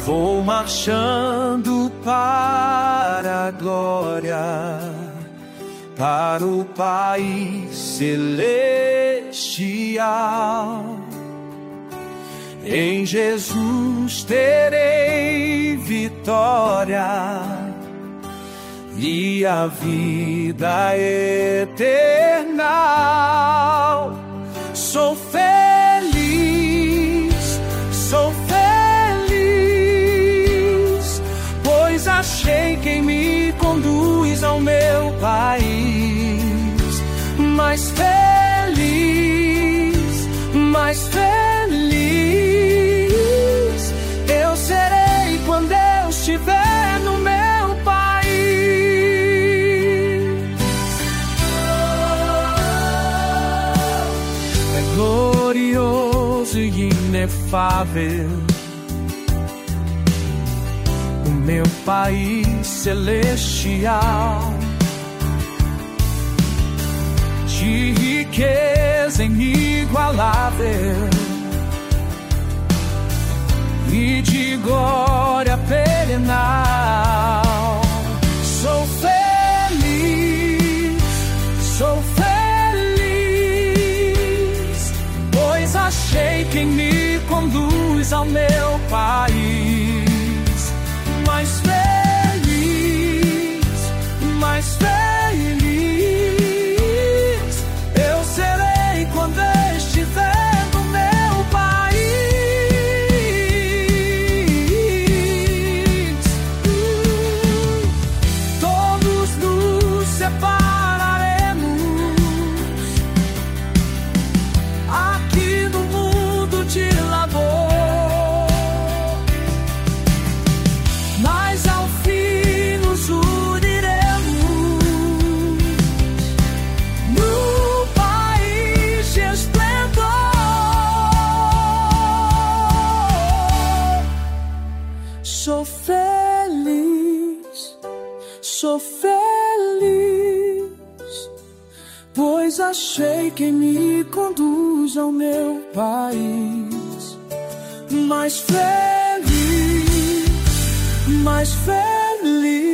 Vou marchando para a glória, para o país celestial. Em Jesus terei vitória e a vida eterna. Sou feliz, pois achei quem me conduz ao meu país. Mais feliz eu serei quando eu estiver no meu país. É glorioso e inefável o meu país celestial, de riqueza inigualável e de glória perenal. Sou feliz, pois achei quem me conduz ao meu país. Mais feliz eu serei quando estiver no meu país. Todos nos separaremos aqui no mundo de labor, mas ao fim nos uniremos no país de esplendor. Sou feliz, pois achei quem me conduz ao meu país. Mais feliz